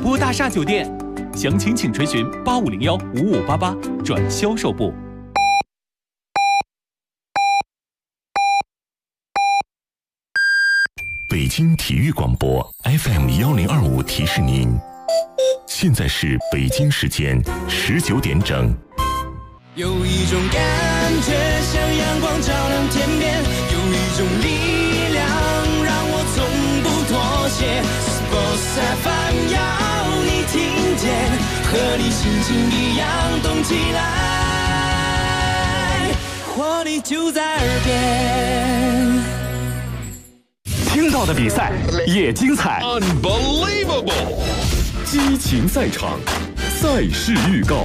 国大厦酒店，详情请垂询8501-5588转销售部。 北京体育广播 FM1025提示您，现在是北京时间19点整。 有一种感觉像阳光照亮天边，有一种力量让我从不妥协。Sports FM 要你听见，和你心情一样动起来，活力就在耳边。 听到的比赛也精彩 Unbelievable 激情赛场，赛事预告。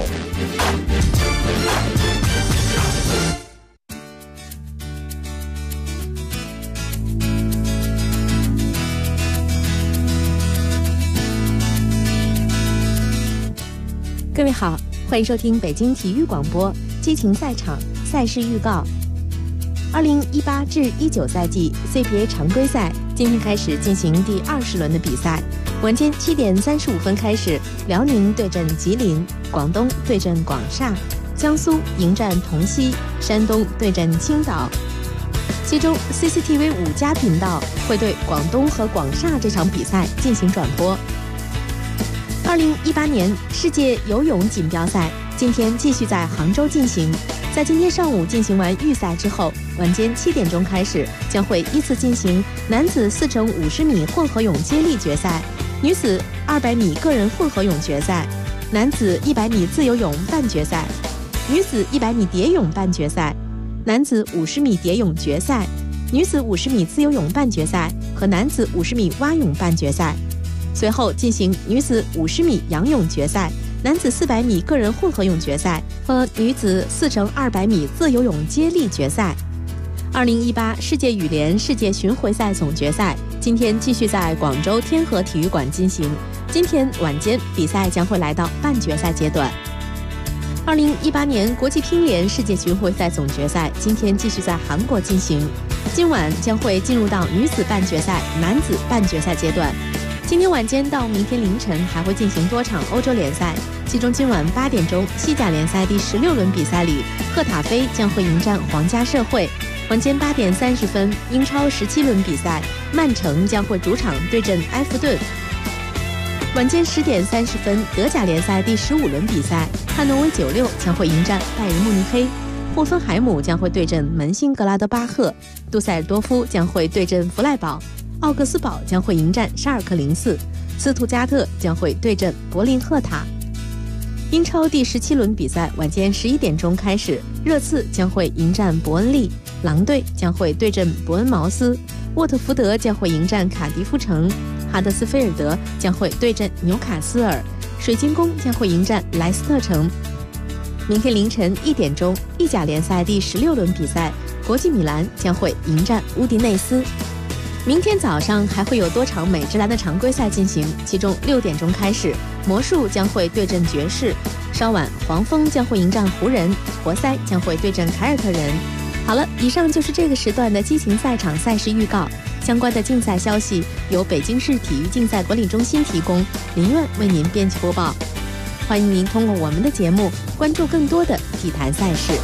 各位好，欢迎收听北京体育广播激情赛场赛事预告。2018至19赛季 CBA 常规赛今天开始进行第20轮的比赛。晚间7点35分开始，辽宁对阵吉林，广东对阵广厦，江苏迎战同曦，山东对阵青岛。其中 CCTV 5家频道会对广东和广厦这场比赛进行转播。2018年世界游泳锦标赛今天继续在杭州进行。在今天上午进行完预赛之后，晚间7点钟开始将会依次进行男子4×50米混合泳接力决赛、女子200米个人混合泳决赛、男子100米自由泳半决赛、女子100米蝶泳半决赛、男子50米蝶泳决赛、女子50米自由泳半决赛和男子50米蛙泳半决赛。随后进行女子50米仰泳决赛、男子400米个人混合泳决赛和女子4×200米自由泳接力决赛。2018世界羽联世界巡回赛总决赛今天继续在广州天河体育馆进行，今天晚间比赛将会来到半决赛阶段。2018年国际乒联世界巡回赛总决赛今天继续在韩国进行，今晚将会进入到女子半决赛、男子半决赛阶段。今天晚间到明天凌晨还会进行多场欧洲联赛，其中今晚8点钟西甲联赛第16轮比赛里，赫塔菲将会迎战皇家社会。晚间8点30分，英超17轮比赛，曼城将会主场对阵埃弗顿。晚间10点30分，德甲联赛第15轮比赛，汉诺威96将会迎战拜仁慕尼黑，霍芬海姆将会对阵门兴格拉德巴赫，杜塞尔多夫将会对阵弗赖堡，奥格斯堡将会迎战沙尔克04，斯图加特将会对阵柏林赫塔。英超第17轮比赛晚间11点钟开始，热刺将会迎战伯恩利，狼队将会对阵伯恩茅斯，沃特福德将会迎战卡迪夫城，哈德斯菲尔德将会对阵纽卡斯尔，水晶宫将会迎战莱斯特城。明天凌晨1点钟，意甲联赛第16轮比赛，国际米兰将会迎战乌迪内斯。明天早上还会有多场美职篮的常规赛进行，其中6点钟开始，魔术将会对阵爵士，稍晚黄蜂将会迎战湖人，活塞将会对阵凯尔特人。好了，以上就是这个时段的激情赛场赛事预告。相关的竞赛消息由北京市体育竞赛管理中心提供，林苑为您编辑播报。欢迎您通过我们的节目关注更多的体坛赛事。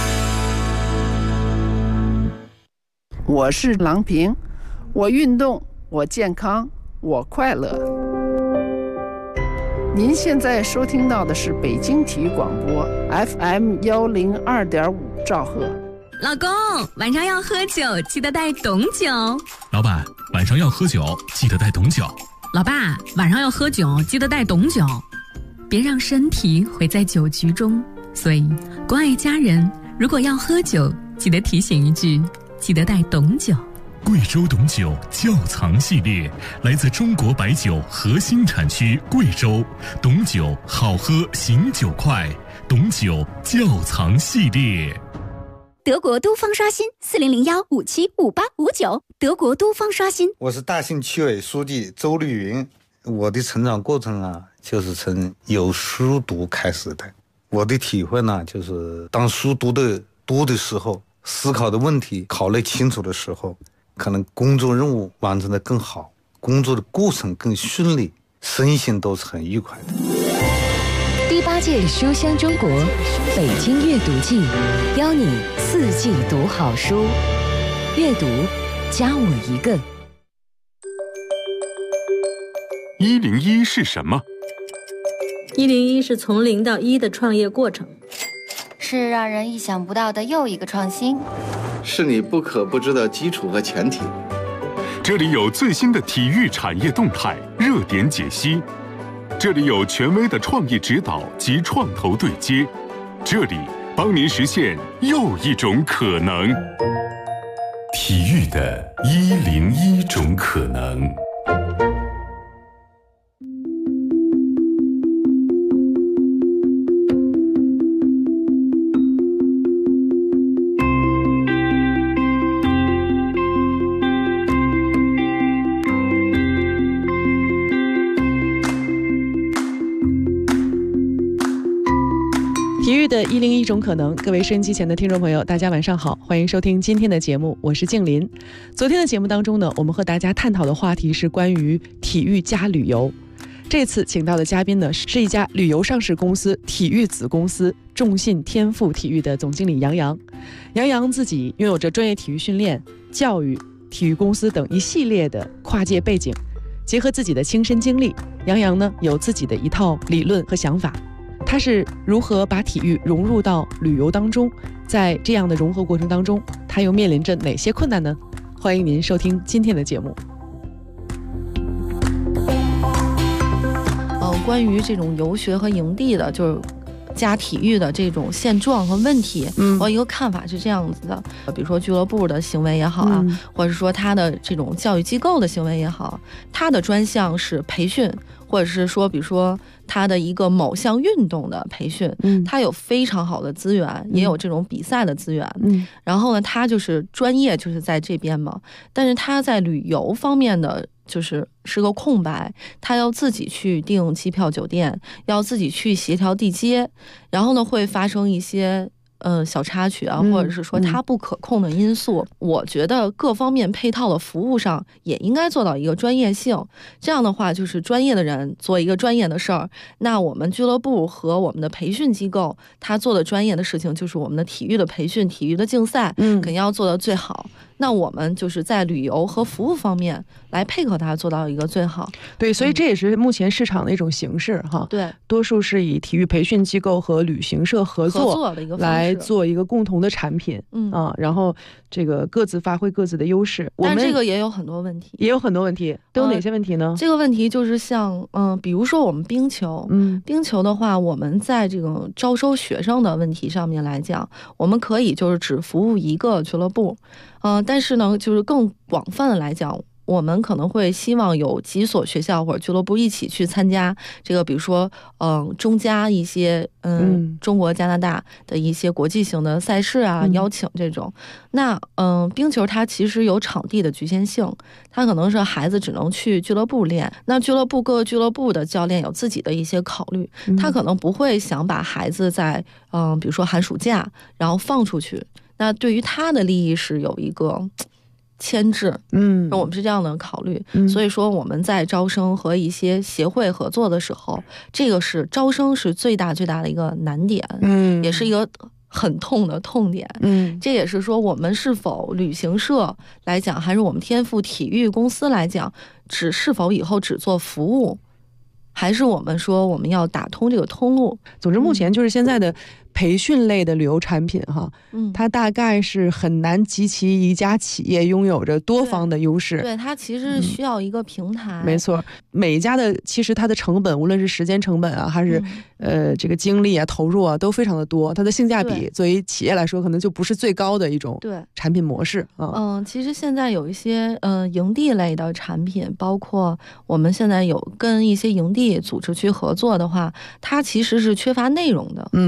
我是郎平，我运动，我健康，我快乐。您现在收听到的是北京体育广播 FM102.5兆赫。 老公，晚上要喝酒，记得带懂酒。 老板，晚上要喝酒，记得带懂酒。 老爸，晚上要喝酒，记得带懂酒。别让身体毁在酒局中。所以，关爱家人，如果要喝酒，记得提醒一句，记得带懂酒。 贵州董酒窖藏系列，来自中国白酒核心产区贵州，董酒好喝醒酒快，董酒窖藏系列。 德国都方刷新4001575859，德国都方刷新。 我是大兴区委书记周绿云。我的成长过程啊，就是从有书读开始的。我的体会呢，就是当书读的多的时候，思考的问题考虑清楚的时候，可能工作任务完成的更好，工作的过程更顺利， 身心都是很愉快的。 第8届书香中国北京阅读季，邀你4季读好书，阅读加我一个。 101是什么 ？101是从0到1的创业过程， 是让人意想不到的又一个创新， 是你不可不知的基础和前提。 这里有最新的体育产业动态、热点解析，这里有权威的创意指导及创投对接，这里帮您实现又一种可能。体育的101种可能。 体育的101种可能，各位收音机前的听众朋友，大家晚上好，欢迎收听今天的节目，我是静林。昨天的节目当中呢，我们和大家探讨的话题是关于体育加旅游。这次请到的嘉宾呢，是一家旅游上市公司体育子公司众信天赋体育的总经理杨洋。杨洋自己拥有着专业体育训练、教育、体育公司等一系列的跨界背景，结合自己的亲身经历，杨洋呢有自己的一套理论和想法。他是如何把体育融入到旅游当中？在这样的融合过程当中，他又面临着哪些困难呢？欢迎您收听今天的节目。 关于这种游学和营地的，就是加体育的这种现状和问题，我一个看法是这样子的，比如说俱乐部的行为也好啊，或者说他的这种教育机构的行为也好，他的专项是培训，或者是说比如说他的一个某项运动的培训，他有非常好的资源，也有这种比赛的资源，然后呢他就是专业就是在这边嘛，但是他在旅游方面的就是个空白，他要自己去订机票酒店，要自己去协调地接，然后呢会发生一些小插曲啊，或者是说它不可控的因素，我觉得各方面配套的服务上也应该做到一个专业性。这样的话，就是专业的人做一个专业的事儿，那我们俱乐部和我们的培训机构，他做的专业的事情就是我们的体育的培训、体育的竞赛，肯定要做到最好。那我们就是在旅游和服务方面来配合它做到一个最好。 对，所以这也是目前市场的一种形式哈。 对， 多数是以体育培训机构和旅行社合作的一个方式来做一个共同的产品，然后这个各自发挥各自的优势。 但这个也有很多问题， 都有哪些问题呢？ 这个问题就是像比如说我们冰球，冰球的话，我们在这个招收学生的问题上面来讲，我们可以就是只服务一个俱乐部。但是呢，就是更广泛的来讲，我们可能会希望有几所学校或者俱乐部一起去参加这个，比如说中加一些中国加拿大的一些国际型的赛事啊，邀请这种。那冰球它其实有场地的局限性，它可能是孩子只能去俱乐部练，那各个俱乐部的教练有自己的一些考虑，他可能不会想把孩子在比如说寒暑假然后放出去。那对于他的利益是有一个牵制，我们是这样的考虑，所以说我们在招生和一些协会合作的时候，这个是招生是最大的一个难点，也是一个很痛的痛点，这也是说我们是否旅行社来讲，还是我们天赋体育公司来讲，是否以后只做服务，还是我们说我们要打通这个通路。 总之目前就是现在的培训类的旅游产品哈，它大概是很难集齐一家企业拥有着多方的优势。 对，它其实需要一个平台。 没错，每一家的其实它的成本，无论是时间成本啊，还是这个精力啊、投入啊，都非常的多。它的性价比作为企业来说，可能就不是最高的一种产品模式啊。 其实现在有一些营地类的产品，包括我们现在有跟一些营地组织去合作的话，它其实是缺乏内容的。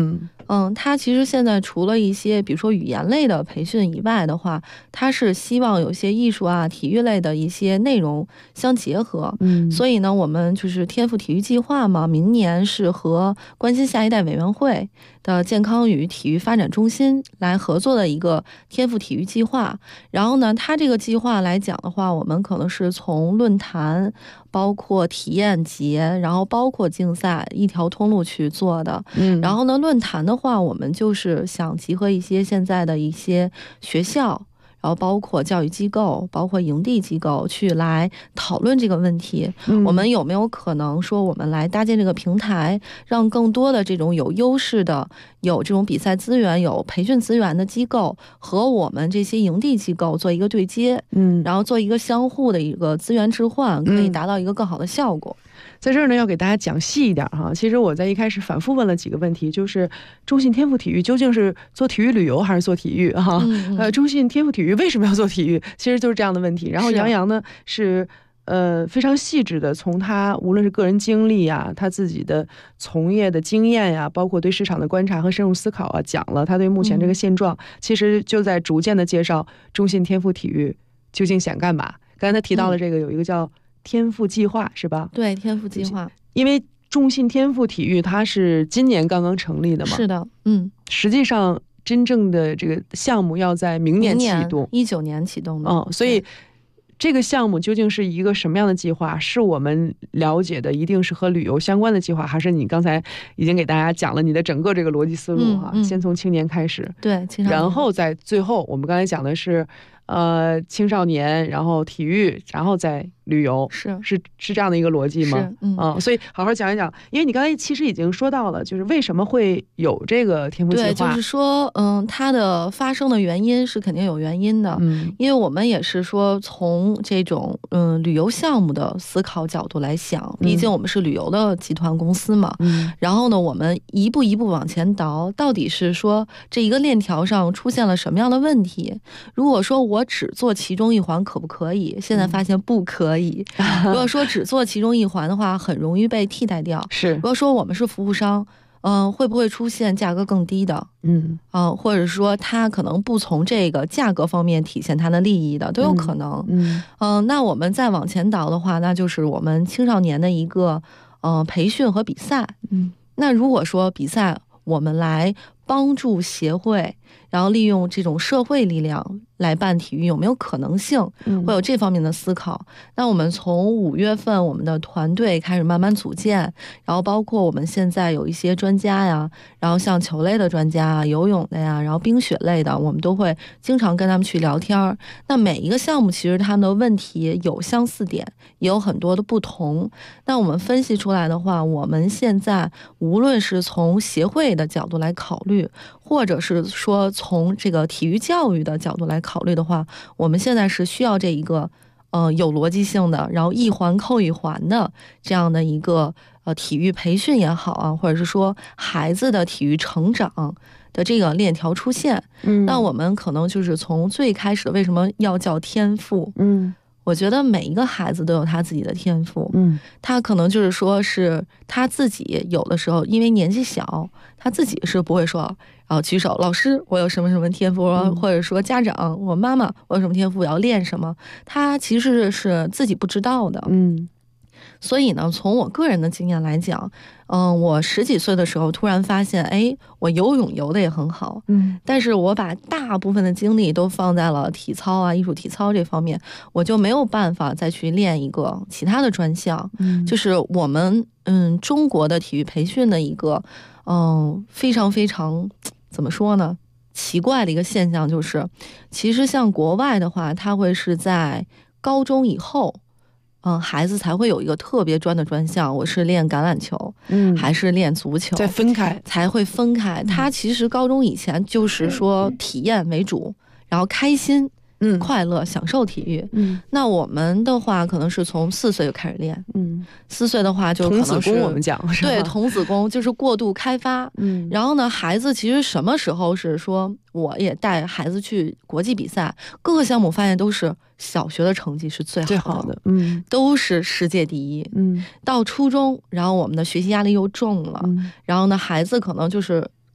他其实现在除了一些比如说语言类的培训以外的话，他是希望有些艺术啊、体育类的一些内容相结合。所以呢，我们就是天赋体育计划嘛，明年是和关心下一代委员会的健康与体育发展中心来合作的一个天赋体育计划。然后呢，它这个计划来讲的话，我们可能是从论坛，包括体验节，然后包括竞赛一条通路去做的。然后呢，论坛的话，我们就是想集合一些现在的一些学校，然后包括教育机构，包括营地机构去来讨论这个问题。我们有没有可能说我们来搭建这个平台，让更多的这种有优势的、有这种比赛资源、有培训资源的机构和我们这些营地机构做一个对接，然后做一个相互的一个资源置换，可以达到一个更好的效果。 在这儿呢，要给大家讲细一点哈。其实我在一开始反复问了几个问题，就是中信天赋体育究竟是做体育旅游还是做体育哈？中信天赋体育为什么要做体育？其实就是这样的问题。然后杨洋呢是非常细致的，从他无论是个人经历啊，他自己的从业的经验呀，包括对市场的观察和深入思考啊，讲了他对目前这个现状，其实就在逐渐的介绍中信天赋体育究竟想干嘛。刚才他提到了这个有一个叫天赋计划是吧？ 对，天赋计划。因为中信天赋体育它是今年刚刚成立的嘛？ 是的， 实际上真正的这个项目要在明年启动 ，19年启动的。 所以这个项目究竟是一个什么样的计划？是我们了解的一定是和旅游相关的计划，还是你刚才已经给大家讲了你的整个这个逻辑思路哈？先从青年开始， 对， 然后在最后我们刚才讲的是青少年，然后体育，然后再旅游，是这样的一个逻辑吗？所以好好讲一讲，因为你刚才其实已经说到了，就是为什么会有这个天赋计划？ 对，就是说，它的发生的原因是肯定有原因的，因为我们也是说从这种旅游项目的思考角度来想，毕竟我们是旅游的集团公司嘛，然后呢，我们一步一步往前倒，到底是说这一个链条上出现了什么样的问题？如果说我只做其中一环可不可以？现在发现不可以。如果说只做其中一环的话，很容易被替代掉。如果说我们是服务商，会不会出现价格更低的？或者说他可能不从这个价格方面体现他的利益的，都有可能。那我们再往前倒的话，那就是我们青少年的一个培训和比赛。那如果说比赛，我们来帮助协会，然后利用这种社会力量来办体育，有没有可能性会有这方面的思考？那我们从5月份我们的团队开始慢慢组建，然后包括我们现在有一些专家呀，然后像球类的专家啊、游泳的呀，然后冰雪类的，我们都会经常跟他们去聊天。那每一个项目其实他们的问题有相似点，也有很多的不同。那我们分析出来的话，我们现在无论是从协会的角度来考虑，或者是说从这个体育教育的角度来考虑的话，我们现在是需要这一个有逻辑性的，然后一环扣一环的这样的一个体育培训也好啊，或者是说孩子的体育成长的这个链条出现。那我们可能就是从最开始为什么要叫天赋？我觉得每一个孩子都有他自己的天赋，他可能就是说是他自己有的时候因为年纪小，他自己是不会说举手，老师我有什么什么天赋，或者说家长我妈妈我有什么天赋，我要练什么，他其实是自己不知道的。所以呢，从我个人的经验来讲，我10几岁的时候突然发现，我游泳游得也很好，但是我把大部分的精力都放在了体操啊、艺术体操这方面，我就没有办法再去练一个其他的专项。就是我们中国的体育培训的一个非常非常怎么说呢？奇怪的一个现象就是，其实像国外的话，它会是在高中以后。孩子才会有一个特别专的专项，我是练橄榄球，还是练足球， 再分开才会分开。他其实高中以前就是说体验为主，然后开心、快乐、享受体育。那我们的话可能是从4岁就开始练，4岁的话就可能是童子功，我们讲对童子功就是过度开发。然后呢，孩子其实什么时候是说我也带孩子去国际比赛，各个项目发现都是小学的成绩是最好的，都是世界第一。到初中，然后我们的学习压力又重了，然后呢，孩子可能就是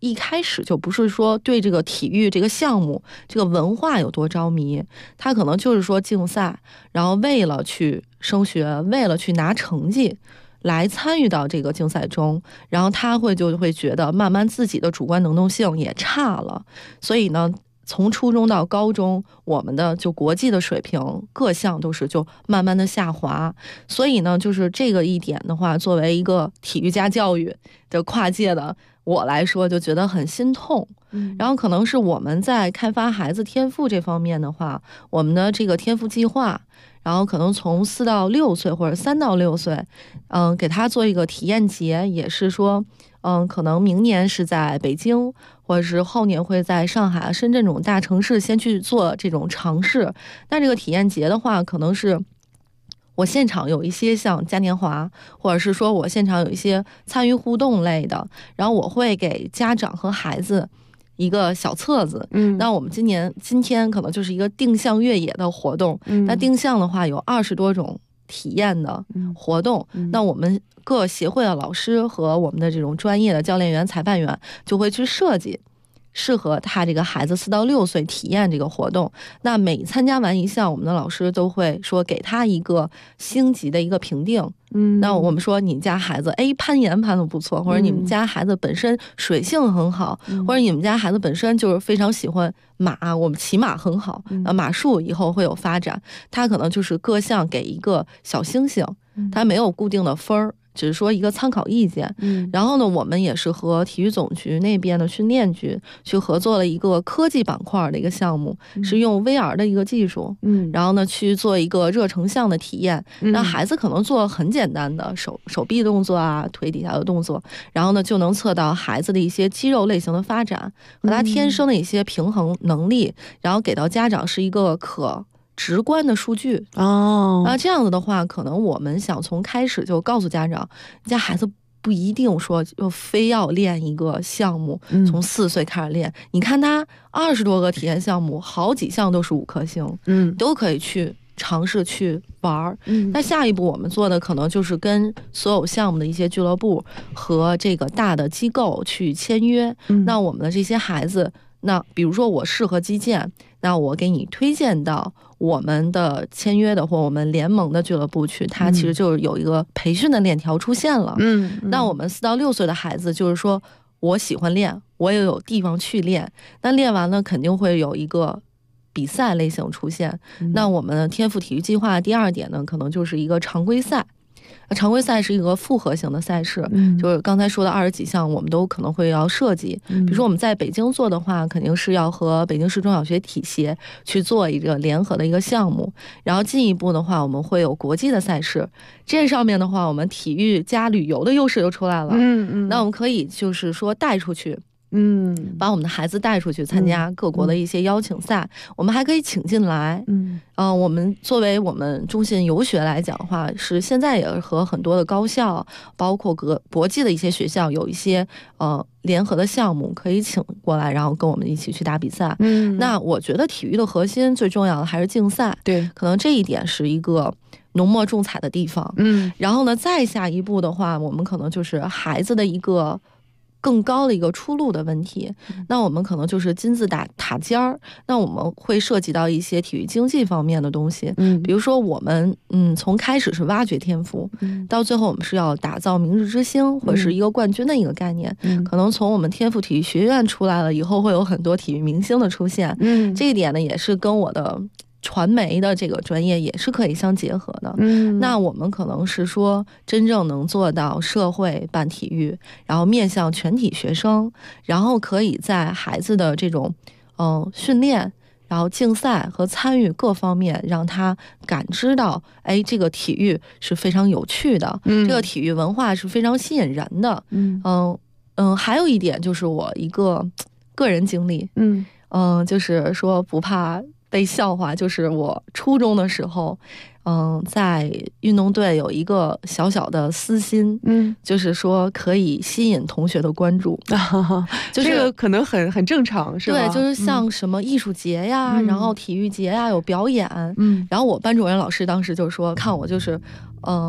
一开始就不是说对这个体育这个项目这个文化有多着迷，他可能就是说竞赛，然后为了去升学，为了去拿成绩来参与到这个竞赛中，然后他就会觉得慢慢自己的主观能动性也差了，所以呢从初中到高中，我们的就国际的水平各项都是就慢慢的下滑，所以呢就是这个一点的话，作为一个体育家教育的跨界的我来说就觉得很心痛。然后可能是我们在开发孩子天赋这方面的话，我们的这个天赋计划，然后可能从4到6岁或者3到6岁，给他做一个体验节，也是说可能明年是在北京，或者是后年会在上海、深圳这种大城市先去做这种尝试。那这个体验节的话，可能是我现场有一些像嘉年华，或者是说我现场有一些参与互动类的，然后我会给家长和孩子一个小册子。那我们今天可能就是一个定向越野的活动。那定向的话有20多种体验的活动。那我们各协会的老师和我们的这种专业的教练员、裁判员就会去设计适合他这个孩子4到6岁体验这个活动。那每参加完一项，我们的老师都会说给他一个星级的一个评定。那我们说你们家孩子攀岩攀得不错，或者你们家孩子本身水性很好，或者你们家孩子本身就是非常喜欢马，我们骑马很好，马术以后会有发展。他可能就是各项给一个小星星，他没有固定的分儿，只是说一个参考意见。然后呢，我们也是和体育总局那边的训练局去合作了一个科技板块的一个项目，是用 VR 的一个技术，然后呢去做一个热成像的体验。那孩子可能做很简单的手臂动作啊，腿底下的动作，然后呢就能测到孩子的一些肌肉类型的发展和他天生的一些平衡能力，然后给到家长是一个可直观的数据。那这样子的话，可能我们想从开始就告诉家长，家孩子不一定说就非要练一个项目，从4岁开始练。你看他20多个体验项目，好几项都是5颗星，都可以去尝试去玩。那下一步我们做的可能就是跟所有项目的一些俱乐部和这个大的机构去签约。那我们的这些孩子，那比如说我适合击剑，那我给你推荐到我们的签约的或我们联盟的俱乐部去，它其实就是有一个培训的链条出现了。那我们4到6岁的孩子就是说我喜欢练，我也有地方去练，那练完了肯定会有一个比赛类型出现。那我们的天赋体育计划第2点呢，可能就是一个常规赛。常规赛是一个复合型的赛事，就是刚才说的20几项我们都可能会要设计。比如说我们在北京做的话，肯定是要和北京市中小学体协去做一个联合的一个项目，然后进一步的话我们会有国际的赛事。这上面的话我们体育加旅游的优势就出来了。那我们可以就是说带出去，把我们的孩子带出去参加各国的一些邀请赛，我们还可以请进来。我们作为我们中信游学来讲的话，是现在也和很多的高校，包括国际的一些学校有一些联合的项目可以请过来，然后跟我们一起去打比赛。那我觉得体育的核心最重要的还是竞赛，对，可能这一点是一个浓墨重彩的地方。然后呢，再下一步的话，我们可能就是孩子的一个更高的一个出路的问题。那我们可能就是金字塔尖儿，那我们会涉及到一些体育经济方面的东西。比如说我们从开始是挖掘天赋，到最后我们是要打造明日之星或者是一个冠军的一个概念。可能从我们天赋体育学院出来了以后，会有很多体育明星的出现。这一点呢也是跟我的传媒的这个专业也是可以相结合的。那我们可能是说真正能做到社会办体育，然后面向全体学生，然后可以在孩子的这种训练，然后竞赛和参与各方面，让他感知到这个体育是非常有趣的，这个体育文化是非常吸引人的。还有一点就是我一个个人经历，就是说不怕被笑话，就是我初中的时候，在运动队有一个小小的私心，就是说可以吸引同学的关注，就是这个可能很正常，是吧？ 对，就是像什么艺术节呀，然后体育节呀，有表演，然后我班主任老师当时就说，看我就是，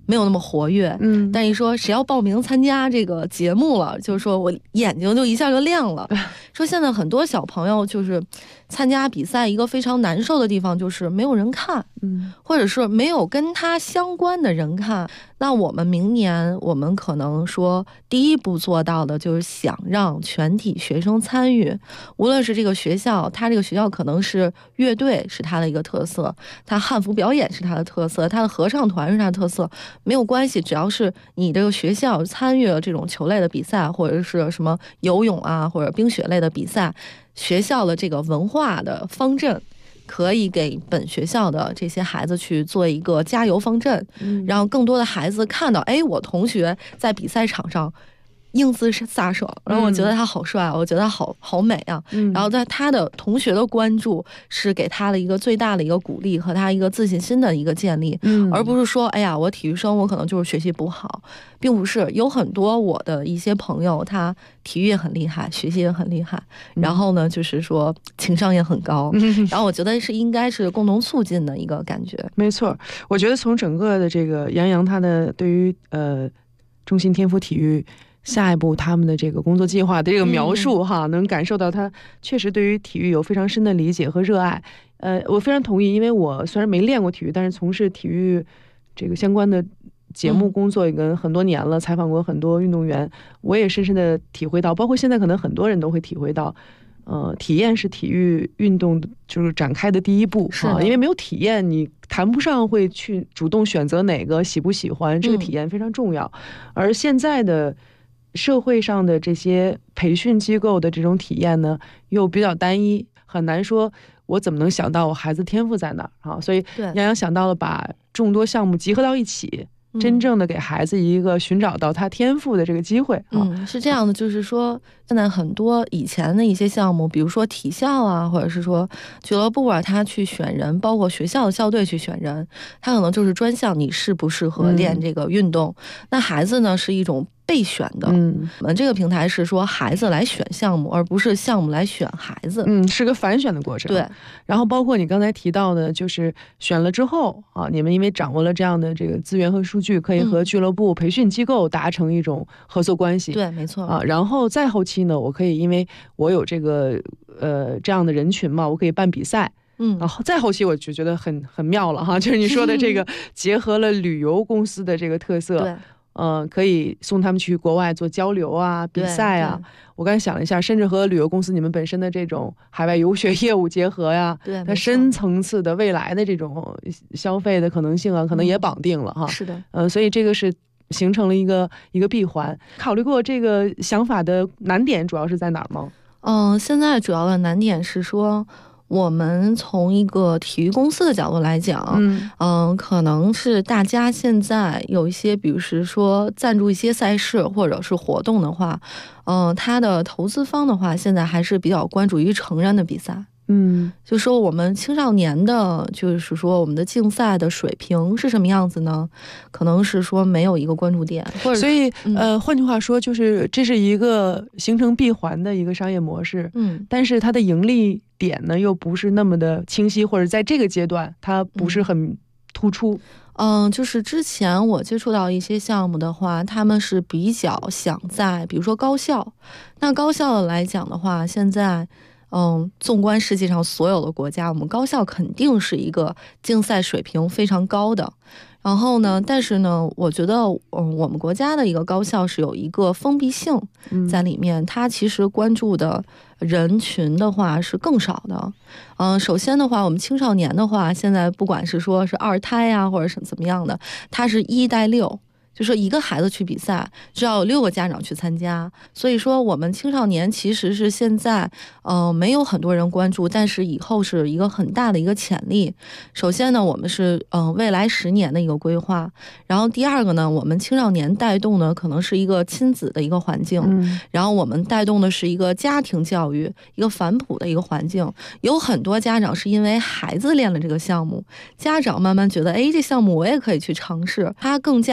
没有那么活跃，但一说谁要报名参加这个节目了，就是说我眼睛就一下就亮了。说现在很多小朋友就是参加比赛，一个非常难受的地方就是没有人看，或者是没有跟他相关的人看。那我们明年我们可能说第一步做到的就是想让全体学生参与，无论是这个学校，他这个学校可能是乐队是他的一个特色，他汉服表演是他的特色，他的合唱团是他的特色，没有关系，只要是你这个学校参与了这种球类的比赛，或者是什么游泳啊或者冰雪类的比赛，学校的这个文化的方阵可以给本学校的这些孩子去做一个加油方阵，让更多的孩子看到，哎，我同学在比赛场上英姿飒爽，然后我觉得他好帅，我觉得他好美啊。然后在他的同学的关注是给他的一个最大的一个鼓励和他一个自信心的一个建立，而不是说，哎呀，我体育生我可能就是学习不好，并不是。有很多我的一些朋友，他体育也很厉害，学习也很厉害，然后呢，就是说情商也很高，然后我觉得是应该是共同促进的一个感觉。 没错，我觉得从整个的这个杨洋他的对于中信天府体育下一步他们的这个工作计划的这个描述哈，能感受到他确实对于体育有非常深的理解和热爱。我非常同意，因为我虽然没练过体育，但是从事体育这个相关的节目工作也跟很多年了，采访过很多运动员，我也深深的体会到，包括现在可能很多人都会体会到，体验是体育运动就是展开的第一步啊，因为没有体验，你谈不上会去主动选择哪个喜不喜欢，这个体验非常重要。而现在的社会上的这些培训机构的这种体验呢，又比较单一，很难说我怎么能想到我孩子天赋在哪儿啊？所以杨洋想到了把众多项目集合到一起，真正的给孩子一个寻找到他天赋的这个机会。 是这样的，就是说现在很多以前的一些项目，比如说体校啊，或者是说俱乐部啊，他去选人，包括学校的校队去选人，他可能就是专项你适不适合练这个运动。那孩子呢是一种备选的，我们这个平台是说孩子来选项目，而不是项目来选孩子， 是个反选的过程。 对， 然后包括你刚才提到的，就是选了之后啊，你们因为掌握了这样的这个资源和数据，可以和俱乐部、培训机构达成一种合作关系。 对，没错啊。然后再后期呢，我可以因为我有这个这样的人群嘛，我可以办比赛。然后再后期我就觉得很妙了哈，就是你说的这个结合了旅游公司的这个特色。 对。 可以送他们去国外做交流啊、比赛啊。我刚才想了一下，甚至和旅游公司你们本身的这种海外游学业务结合呀，它深层次的未来的这种消费的可能性啊，可能也绑定了哈。 是的， 所以这个是形成了一个闭环。考虑过这个想法的难点主要是在哪儿吗？ 现在主要的难点是说，我们从一个体育公司的角度来讲，可能是大家现在有一些，比如说赞助一些赛事或者是活动的话，它的投资方的话，现在还是比较关注于成人的比赛。就说我们青少年的，就是说我们的竞赛的水平是什么样子呢？可能是说没有一个关注点，或者所以换句话说，就是这是一个形成闭环的一个商业模式。但是它的盈利点呢，又不是那么的清晰，或者在这个阶段它不是很突出。 就是之前我接触到一些项目的话，他们是比较想在比如说高校，那高校来讲的话，现在纵观世界上所有的国家，我们高校肯定是一个竞赛水平非常高的。然后呢，但是呢，我觉得我们国家的一个高校是有一个封闭性在里面，它其实关注的人群的话是更少的。首先的话，我们青少年的话，现在不管是说是二胎啊，或者是怎么样的，它是1带6。就说一个孩子去比赛，只要有6个家长去参加，所以说我们青少年其实是现在没有很多人关注，但是以后是一个很大的一个潜力。首先呢，我们是未来10年的一个规划，然后第二个呢，我们青少年带动呢可能是一个亲子的一个环境，然后我们带动的是一个家庭教育，一个反哺的一个环境。有很多家长是因为孩子练了这个项目，家长慢慢觉得，哎，这项目我也可以去尝试，他更加粘合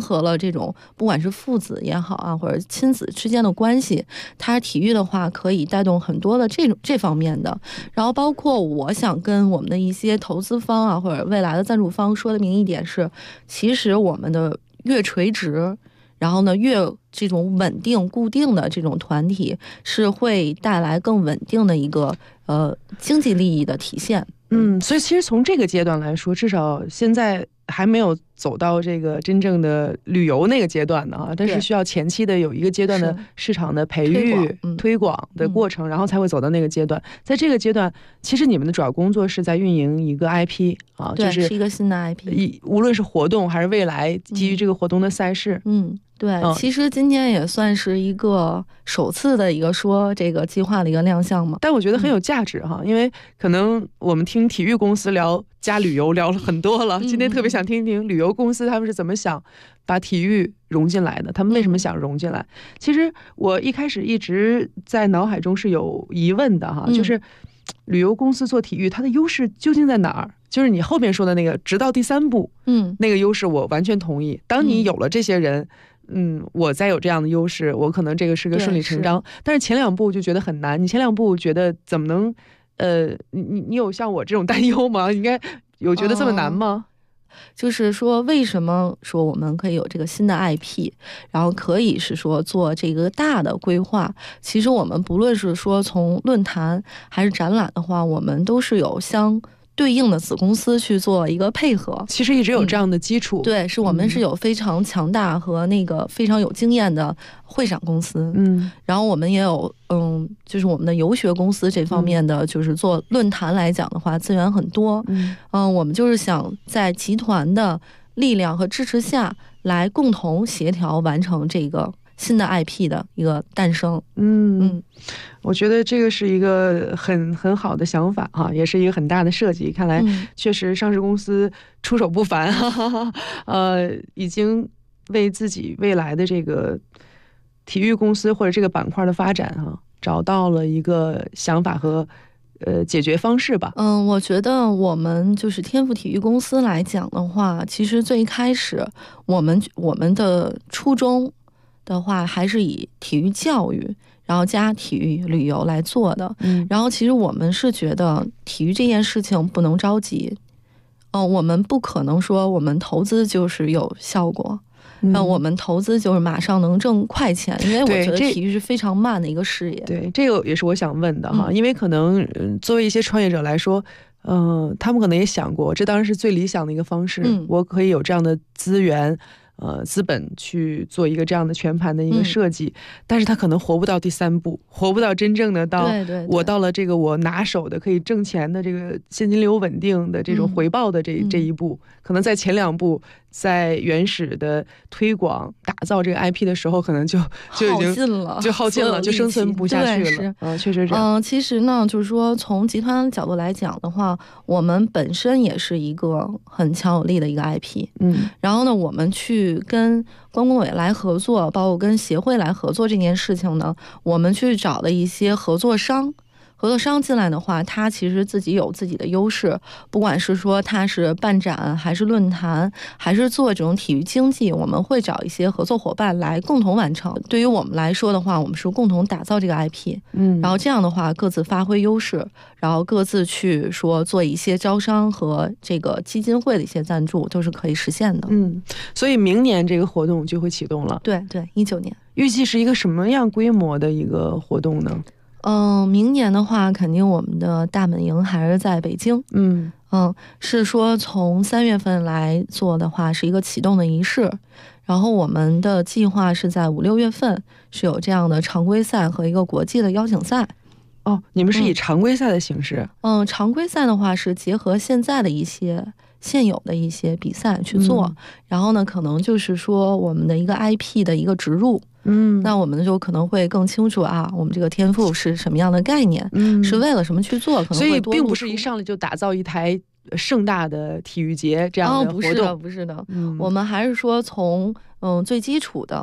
合了这种不管是父子也好啊，或者亲子之间的关系，它体育的话可以带动很多的这方面的。然后包括我想跟我们的一些投资方啊，或者未来的赞助方说的明一点是，其实我们的越垂直，然后呢越这种稳定固定的这种团体，是会带来更稳定的一个经济利益的体现。 所以其实从这个阶段来说，至少现在还没有走到这个真正的旅游那个阶段的啊，但是需要前期的有一个阶段的市场的培育、推广的过程，然后才会走到那个阶段。在这个阶段，其实你们的主要工作是在运营一个 IP 啊， 就是一个新的 IP， 无论是活动还是未来基于这个活动的赛事。 对，其实今天也算是一个首次的一个说这个计划的一个亮相嘛， 但我觉得很有价值哈，因为可能我们听体育公司聊加旅游聊了很多了，今天特别想听听旅游公司他们是怎么想把体育融进来的，他们为什么想融进来。其实我一开始一直在脑海中是有疑问的哈，就是旅游公司做体育它的优势究竟在哪儿？就是你后面说的那个直到第3步，那个优势我完全同意。当你有了这些人，我再有这样的优势，我可能这个是个顺理成章。但是前2步就觉得很难。你前2步觉得怎么能，你有像我这种担忧吗？应该有觉得这么难吗？ 就是说，为什么说我们可以有这个新的 IP， 然后可以是说做这个大的规划？其实我们不论是说从论坛还是展览的话，我们都是有相对应的子公司去做一个配合。 其实一直有这样的基础， 对，是我们是有非常强大和那个非常有经验的会展公司，然后我们也有就是我们的游学公司这方面的，就是做论坛来讲的话，资源很多，我们就是想在集团的力量和支持下来共同协调完成这个新的 IP 的一个诞生。 我觉得这个是一个很好的想法哈，也是一个很大的设计。看来确实上市公司出手不凡，已经为自己未来的这个体育公司或者这个板块的发展哈，找到了一个想法和解决方式吧。 我觉得我们就是天赋体育公司来讲的话，其实最开始我们的初衷的话，还是以体育教育，然后加体育旅游来做的。然后其实我们是觉得体育这件事情不能着急，我们不可能说我们投资就是有效果，我们投资就是马上能挣快钱，因为我觉得体育是非常慢的一个事业。 对，这个也是我想问的哈，因为可能作为一些创业者来说，他们可能也想过，这当然是最理想的一个方式，我可以有这样的资源。资本去做一个这样的全盘的一个设计，但是他可能活不到第3步，活不到真正的到我到了这个我拿手的可以挣钱的这个现金流稳定的这种回报的这一步，可能在前2步，在原始的推广打造这个 IP 的时候，可能就已经耗尽了，就生存不下去了。确实这样。 其实呢，就是说从集团角度来讲的话，我们本身也是一个很强有力的一个 IP。然后呢，我们去跟关工委来合作，包括跟协会来合作这件事情呢，我们去找了一些合作商进来的话，他其实自己有自己的优势，不管是说他是办展还是论坛还是做这种体育经济，我们会找一些合作伙伴来共同完成。对于我们来说的话，我们是共同打造这个 IP，然后这样的话各自发挥优势，然后各自去说做一些招商和这个基金会的一些赞助，都是可以实现的。 所以明年这个活动就会启动了。 对，19年。 预计是一个什么样规模的一个活动呢？ 明年的话，肯定我们的大本营还是在北京。是说从3月份来做的话，是一个启动的仪式。然后我们的计划是在5、6月份是有这样的常规赛和一个国际的邀请赛。 你们是以常规赛的形式？ 常规赛的话是结合现在的一些现有的一些比赛去做，然后呢，可能就是说我们的一个 IP 的一个植入。那我们就可能会更清楚啊，我们这个天赋是什么样的概念，是为了什么去做，可能会多。 所以并不是一上来就打造一台盛大的体育节这样的活动。 不是的，我们还是说从最基础的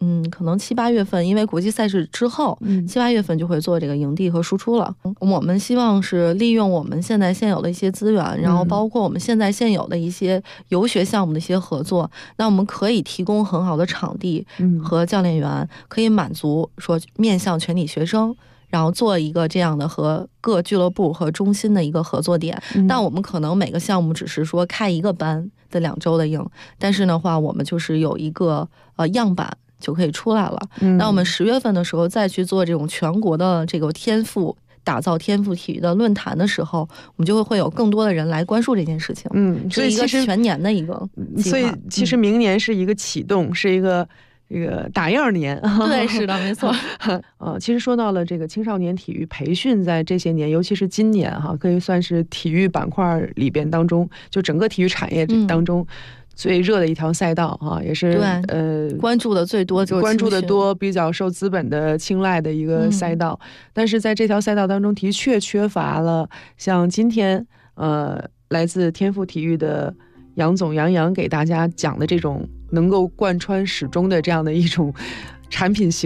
可能7、8月份，因为国际赛事之后7、8月份就会做这个营地和输出了。我们希望是利用我们现在现有的一些资源，然后包括我们现在现有的一些游学项目的一些合作，那我们可以提供很好的场地和教练员，可以满足说面向全体学生，然后做一个这样的和各俱乐部和中心的一个合作点。但我们可能每个项目只是说开一个班的2周的营，但是的话我们就是有一个样板就可以出来了。那我们10月份的时候再去做这种全国的这个打造天赋体育的论坛的时候，我们就会有更多的人来关注这件事情。 所以其实全年的一个计划。 所以其实明年是一个启动，是一个这个打样年。 对，是的，没错。 其实说到了这个青少年体育培训，在这些年，尤其是今年可以算是体育板块里边当中，就整个体育产业当中最热的一条赛道也是关注的最多， 关注的多，比较受资本的青睐的一个赛道。但是在这条赛道当中，的确缺乏了像今天来自天赋体育的杨总杨给大家讲的这种能够贯穿始终的这样的一种产品形